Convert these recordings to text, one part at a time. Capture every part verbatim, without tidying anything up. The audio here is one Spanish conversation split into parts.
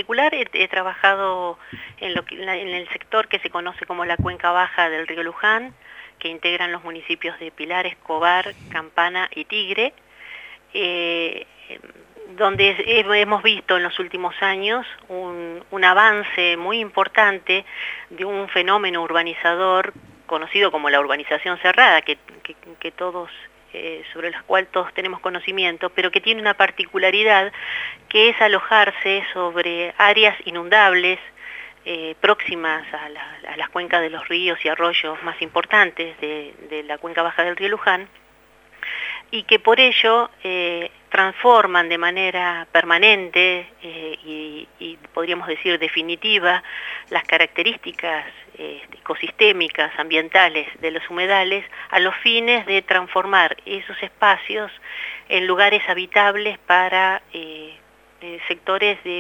particular he, he trabajado en, lo que, en el sector que se conoce como la cuenca baja del río Luján, que integran los municipios de Pilar, Escobar, Campana y Tigre, eh, donde hemos visto en los últimos años un, un avance muy importante de un fenómeno urbanizador conocido como la urbanización cerrada, que, que, que todos, eh, sobre la cual todos tenemos conocimiento, pero que tiene una particularidad que es alojarse sobre áreas inundables, eh, próximas a, la, a las cuencas de los ríos y arroyos más importantes de, de la cuenca baja del río Luján, y que por ello eh, transforman de manera permanente eh, y, y podríamos decir definitiva las características eh, ecosistémicas, ambientales de los humedales a los fines de transformar esos espacios en lugares habitables para eh, eh, sectores de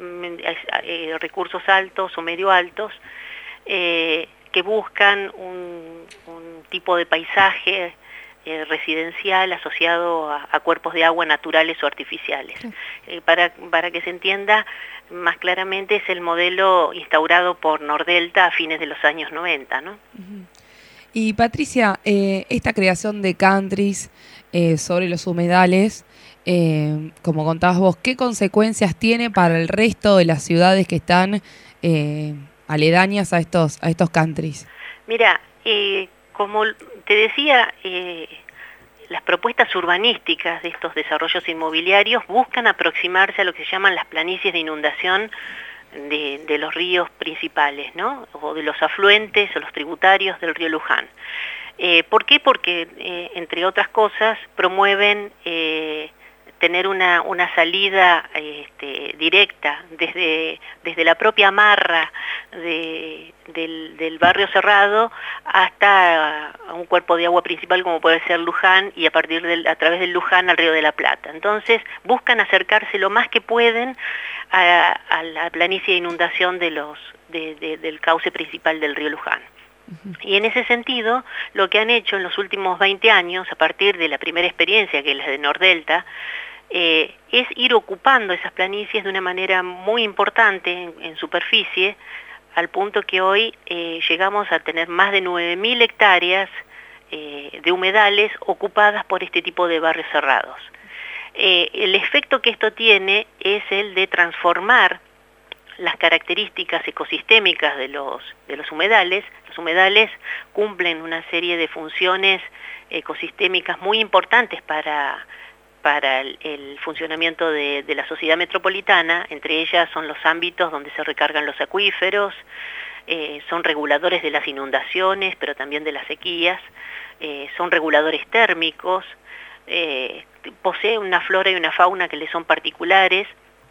eh, recursos altos o medio altos eh, que buscan un, un tipo de paisaje Eh, residencial asociado a, a cuerpos de agua naturales o artificiales. Sí. Eh, para, para que se entienda más claramente, es el modelo instaurado por Nordelta a fines de los años noventa, ¿no? Uh-huh. Y Patricia, eh, esta creación de countries eh, sobre los humedales, eh, como contabas vos, ¿qué consecuencias tiene para el resto de las ciudades que están eh, aledañas a estos, a estos countries? Mira, eh, como te decía, eh, las propuestas urbanísticas de estos desarrollos inmobiliarios buscan aproximarse a lo que se llaman las planicies de inundación de, de los ríos principales, ¿no? O de los afluentes o los tributarios del río Luján. Eh, ¿Por qué? Porque, eh, entre otras cosas, promueven eh, tener una, una salida este, directa desde, desde la propia marra de, del, del barrio cerrado hasta un cuerpo de agua principal como puede ser Luján, y a partir del, a través del Luján al Río de la Plata. Entonces buscan acercarse lo más que pueden a, a la planicie de inundación de los, de, de, del cauce principal del río Luján. Y en ese sentido, lo que han hecho en los últimos veinte años, a partir de la primera experiencia, que es la de Nordelta, eh, es ir ocupando esas planicies de una manera muy importante en, en superficie, al punto que hoy eh, llegamos a tener más de nueve mil hectáreas eh, de humedales ocupadas por este tipo de barrios cerrados. Eh, el efecto que esto tiene es el de transformar las características ecosistémicas de los, de los humedales. Los humedales cumplen una serie de funciones ecosistémicas muy importantes para, para el, el funcionamiento de, de la sociedad metropolitana. Entre ellas son los ámbitos donde se recargan los acuíferos, eh, son reguladores de las inundaciones, pero también de las sequías, eh, son reguladores térmicos, eh, posee una flora y una fauna que le son particulares.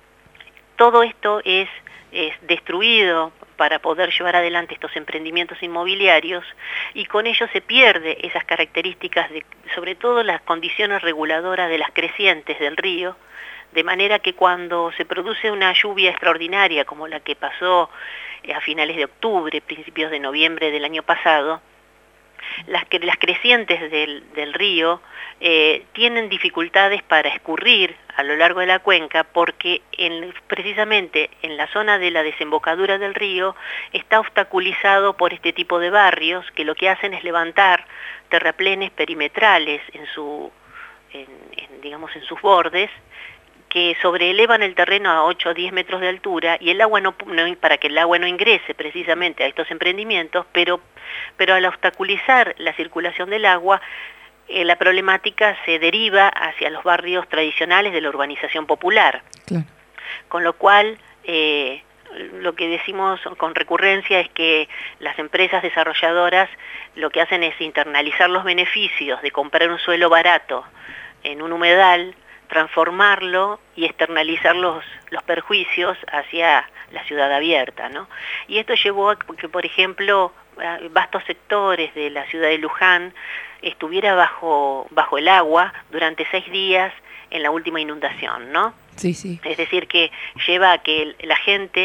Todo esto es es destruido para poder llevar adelante estos emprendimientos inmobiliarios, y con ello se pierde esas características, de, sobre todo las condiciones reguladoras de las crecientes del río, de manera que cuando se produce una lluvia extraordinaria como la que pasó a finales de octubre, principios de noviembre del año pasado, las, las crecientes del, del río eh, tienen dificultades para escurrir a lo largo de la cuenca, porque en, precisamente en la zona de la desembocadura del río está obstaculizado por este tipo de barrios que lo que hacen es levantar terraplenes perimetrales en, su, en, en, digamos, en sus bordes, que sobreelevan el terreno a ocho o diez metros de altura, y el agua no, no, para que el agua no ingrese precisamente a estos emprendimientos, pero, pero al obstaculizar la circulación del agua, eh, la problemática se deriva hacia los barrios tradicionales de la urbanización popular. Claro. Con lo cual, eh, lo que decimos con recurrencia es que las empresas desarrolladoras lo que hacen es internalizar los beneficios de comprar un suelo barato en un humedal, transformarlo y externalizar los, los perjuicios hacia la ciudad abierta, ¿no? Y esto llevó a que, por ejemplo, vastos sectores de la ciudad de Luján estuviera bajo, bajo el agua durante seis días en la última inundación, ¿no? Sí, sí. Es decir, que lleva a que la gente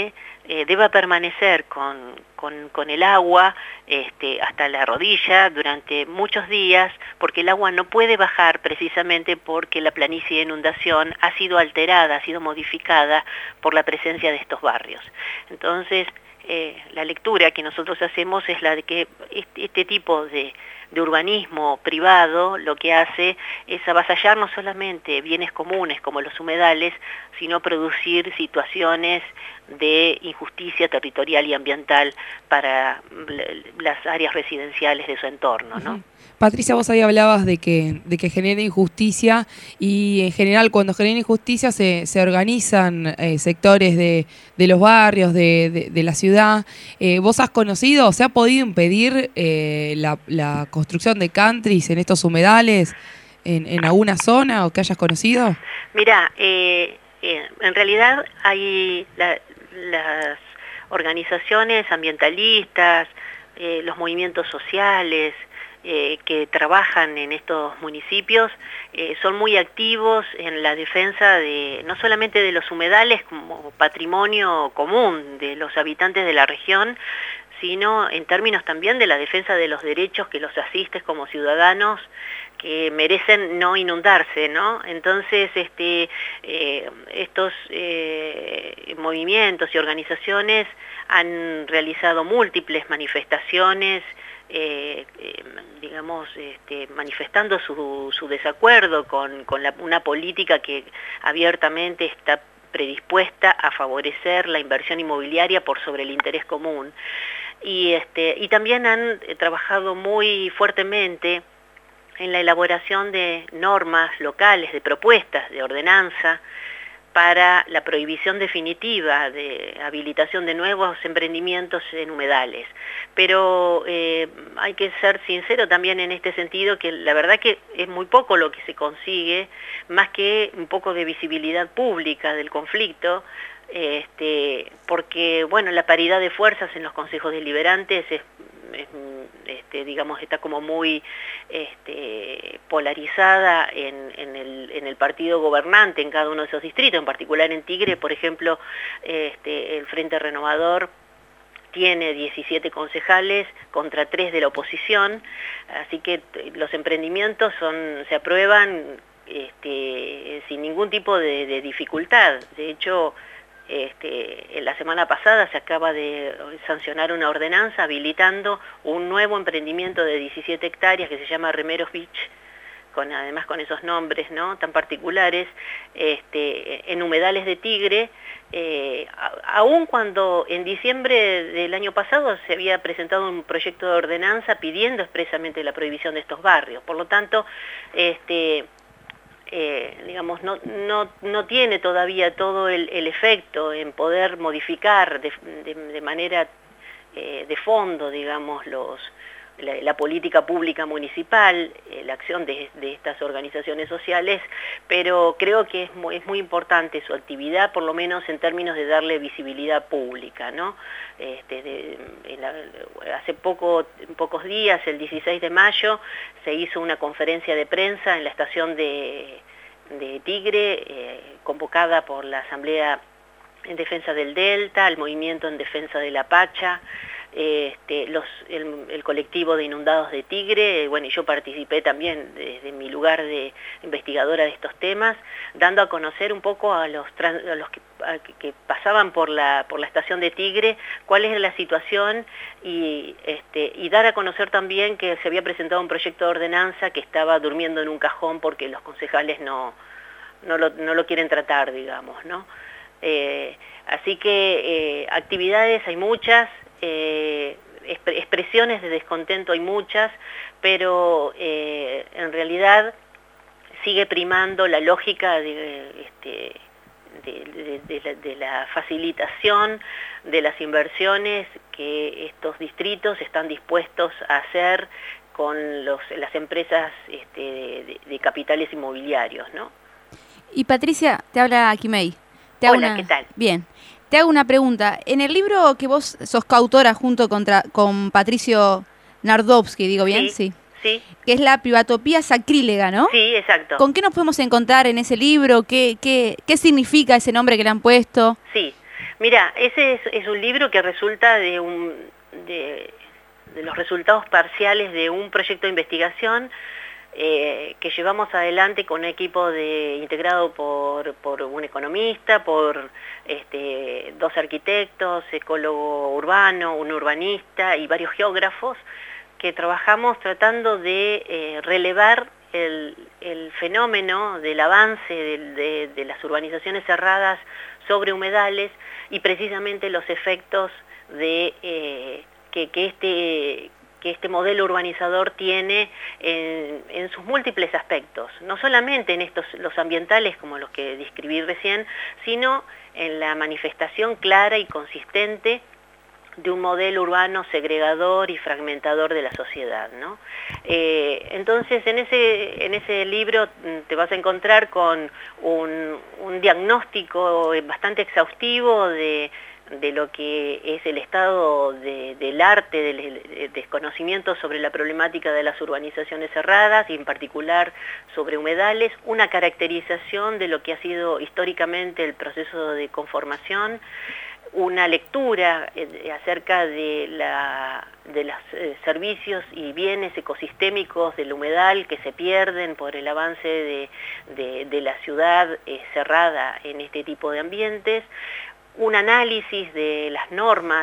eh, deba permanecer con, con, con el agua este, hasta la rodilla durante muchos días, porque el agua no puede bajar precisamente porque la planicie de inundación ha sido alterada, ha sido modificada por la presencia de estos barrios. Entonces, eh, la lectura que nosotros hacemos es la de que este, este tipo de de urbanismo privado lo que hace es avasallar no solamente bienes comunes como los humedales, sino producir situaciones de injusticia territorial y ambiental para las áreas residenciales de su entorno, ¿no? Uh-huh. Patricia, vos ahí hablabas de que, de que genera injusticia y en general cuando genera injusticia se, se organizan eh, sectores de, de los barrios, de, de, de la ciudad. Eh, ¿Vos has conocido o se ha podido impedir eh, la, la construcción de countries en estos humedales en, en alguna zona o que hayas conocido? Mira, eh, eh, en realidad hay la, las organizaciones ambientalistas, eh, los movimientos sociales, Eh, que trabajan en estos municipios, eh, son muy activos en la defensa de no solamente de los humedales como patrimonio común de los habitantes de la región, sino en términos también de la defensa de los derechos que los asisten como ciudadanos que merecen no inundarse, ¿no? Entonces, este, eh, estos eh, movimientos y organizaciones han realizado múltiples manifestaciones, Eh, eh, digamos, este, manifestando su, su desacuerdo con, con la, una política que abiertamente está predispuesta a favorecer la inversión inmobiliaria por sobre el interés común. Y, este, y también han eh, trabajado muy fuertemente en la elaboración de normas locales, de propuestas de ordenanza, para la prohibición definitiva de habilitación de nuevos emprendimientos en humedales. Pero eh, hay que ser sincero también en este sentido, que la verdad que es muy poco lo que se consigue, más que un poco de visibilidad pública del conflicto, este, porque bueno, la paridad de fuerzas en los consejos deliberantes es, es este, digamos, está como muy este, polarizada en, en, el, en el partido gobernante en cada uno de esos distritos, en particular en Tigre, por ejemplo, este, el Frente Renovador tiene diecisiete concejales contra tres de la oposición, así que los emprendimientos son, se aprueban este, sin ningún tipo de, de dificultad. De hecho, Este, en la semana pasada se acaba de sancionar una ordenanza habilitando un nuevo emprendimiento de diecisiete hectáreas que se llama Remeros Beach, con, además con esos nombres, ¿no?, tan particulares, este, en humedales de Tigre, eh, a, aun cuando en diciembre del año pasado se había presentado un proyecto de ordenanza pidiendo expresamente la prohibición de estos barrios. Por lo tanto, este, Eh, digamos, no, no, no tiene todavía todo el, el efecto en poder modificar de, de, de manera eh, de fondo, digamos, los, la, la política pública municipal, eh, la acción de, de estas organizaciones sociales, pero creo que es muy, es muy importante su actividad, por lo menos en términos de darle visibilidad pública, ¿no? Este, de, en la, hace poco, en pocos días, el dieciséis de mayo, se hizo una conferencia de prensa en la estación de, de Tigre, eh, convocada por la Asamblea en Defensa del Delta, el Movimiento en Defensa de la Pacha, este, los, el, el colectivo de inundados de Tigre, bueno, y yo participé también desde mi lugar de investigadora de estos temas, dando a conocer un poco a los, trans, a los que, a, que pasaban por la, por la estación de Tigre cuál es la situación y, este, y dar a conocer también que se había presentado un proyecto de ordenanza que estaba durmiendo en un cajón porque los concejales no, no, lo, no lo quieren tratar, digamos, ¿no? Eh, así que eh, actividades hay muchas, eh, exp expresiones de descontento hay muchas, pero eh, en realidad sigue primando la lógica de, este, de, de, de, la, de la facilitación de las inversiones que estos distritos están dispuestos a hacer con los, las empresas este, de, de capitales inmobiliarios, ¿no? Y Patricia, te habla Kimei. Te Hola, una... ¿qué tal? Bien. Te hago una pregunta. En el libro que vos sos coautora junto contra, con Patricio Nardowski, ¿digo bien? Sí, sí. Que es la privatopía sacrílega, ¿no? Sí, exacto. ¿Con qué nos podemos encontrar en ese libro? ¿Qué, qué, qué significa ese nombre que le han puesto? Sí. Mira, ese es, es un libro que resulta de, un, de, de los resultados parciales de un proyecto de investigación eh, que llevamos adelante con un equipo de, integrado por, por un economista, por este, dos arquitectos, ecólogo urbano, un urbanista y varios geógrafos, que trabajamos tratando de eh, relevar el, el fenómeno del avance de, de, de las urbanizaciones cerradas sobre humedales y precisamente los efectos de eh, que, que, este, que este modelo urbanizador tiene en, en sus múltiples aspectos, no solamente en estos los ambientales como los que describí recién, sino en la manifestación clara y consistente de un modelo urbano segregador y fragmentador de la sociedad, ¿no? Eh, entonces, en ese, en ese libro te vas a encontrar con un, un diagnóstico bastante exhaustivo de, de lo que es el estado de, del arte, del desconocimiento sobre la problemática de las urbanizaciones cerradas y en particular sobre humedales, una caracterización de lo que ha sido históricamente el proceso de conformación, una lectura eh, acerca de, la, de los eh, servicios y bienes ecosistémicos del humedal que se pierden por el avance de, de, de la ciudad eh, cerrada en este tipo de ambientes, un análisis de las normas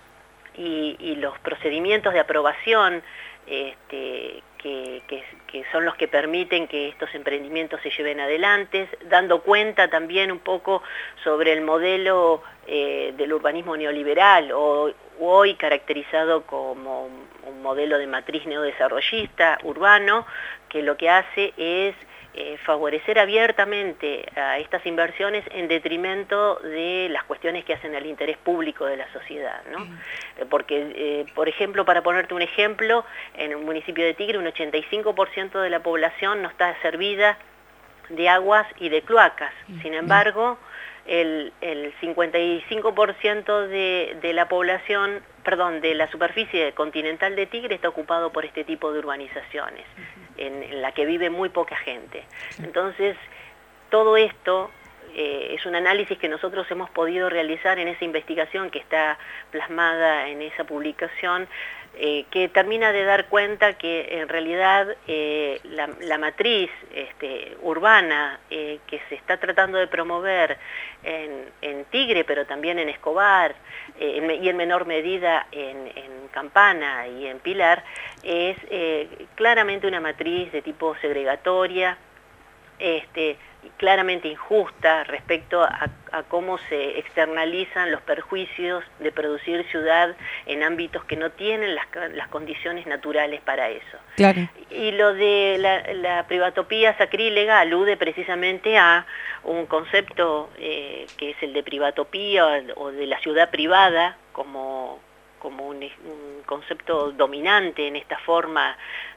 y, y los procedimientos de aprobación este, que, que, que son los que permiten que estos emprendimientos se lleven adelante, dando cuenta también un poco sobre el modelo eh, del urbanismo neoliberal, o, hoy caracterizado como un modelo de matriz neodesarrollista urbano, que lo que hace es Eh, favorecer abiertamente a estas inversiones en detrimento de las cuestiones que hacen al interés público de la sociedad, ¿no? Mm. Porque, eh, por ejemplo, para ponerte un ejemplo, en el municipio de Tigre un ochenta y cinco por ciento de la población no está servida de aguas y de cloacas. Mm. Sin embargo, el, el cincuenta y cinco por ciento de, de la población, perdón, de la superficie continental de Tigre está ocupado por este tipo de urbanizaciones, uh-huh. en, en la que vive muy poca gente. Sí. Entonces, todo esto eh, es un análisis que nosotros hemos podido realizar en esa investigación que está plasmada en esa publicación, eh, que termina de dar cuenta que en realidad eh, la, la matriz este, urbana eh, que se está tratando de promover en, en Tigre, pero también en Escobar, eh, en, y en menor medida en, en Campana y en Pilar, es eh, claramente una matriz de tipo segregatoria, este, claramente injusta respecto a, a cómo se externalizan los perjuicios de producir ciudad en ámbitos que no tienen las, las condiciones naturales para eso. Claro. Y lo de la, la privatopía sacrílega alude precisamente a un concepto eh, que es el de privatopía o de la ciudad privada como, como un, un concepto dominante en esta forma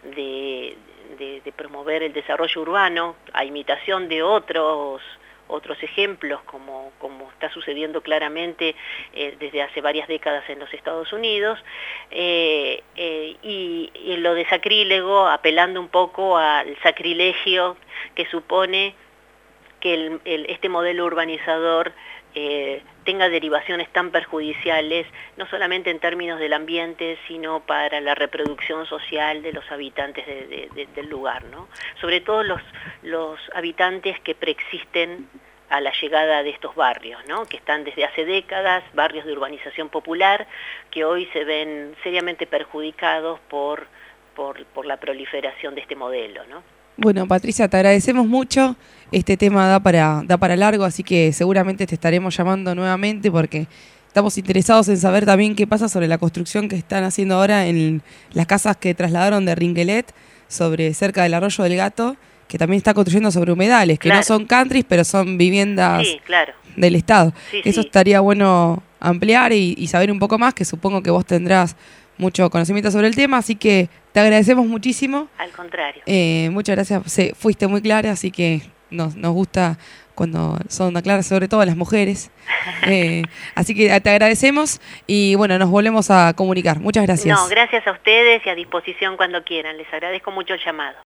de De, de promover el desarrollo urbano, a imitación de otros otros ejemplos, como, como está sucediendo claramente eh, desde hace varias décadas en los Estados Unidos, eh, eh, y, y lo de sacrílego, apelando un poco al sacrilegio que supone que el, el, este modelo urbanizador eh, tenga derivaciones tan perjudiciales, no solamente en términos del ambiente, sino para la reproducción social de los habitantes de, de, de, del lugar, ¿no? Sobre todo los, los habitantes que preexisten a la llegada de estos barrios, ¿no? Que están desde hace décadas, barrios de urbanización popular, que hoy se ven seriamente perjudicados por, por, por la proliferación de este modelo, ¿no? Bueno, Patricia, te agradecemos mucho. Este tema da para, da para largo, así que seguramente te estaremos llamando nuevamente porque estamos interesados en saber también qué pasa sobre la construcción que están haciendo ahora en las casas que trasladaron de Ringuelet, sobre cerca del Arroyo del Gato, que también está construyendo sobre humedales, que claro. no son countries, pero son viviendas sí, claro. del Estado. Sí, Eso sí. estaría bueno ampliar y, y saber un poco más, que supongo que vos tendrás mucho conocimiento sobre el tema, así que te agradecemos muchísimo. Al contrario. Eh, muchas gracias, sí, fuiste muy clara, así que nos, nos gusta cuando son claras, sobre todo las mujeres. Eh, así que te agradecemos y bueno, nos volvemos a comunicar. Muchas gracias. No, gracias a ustedes y a disposición cuando quieran. Les agradezco mucho el llamado.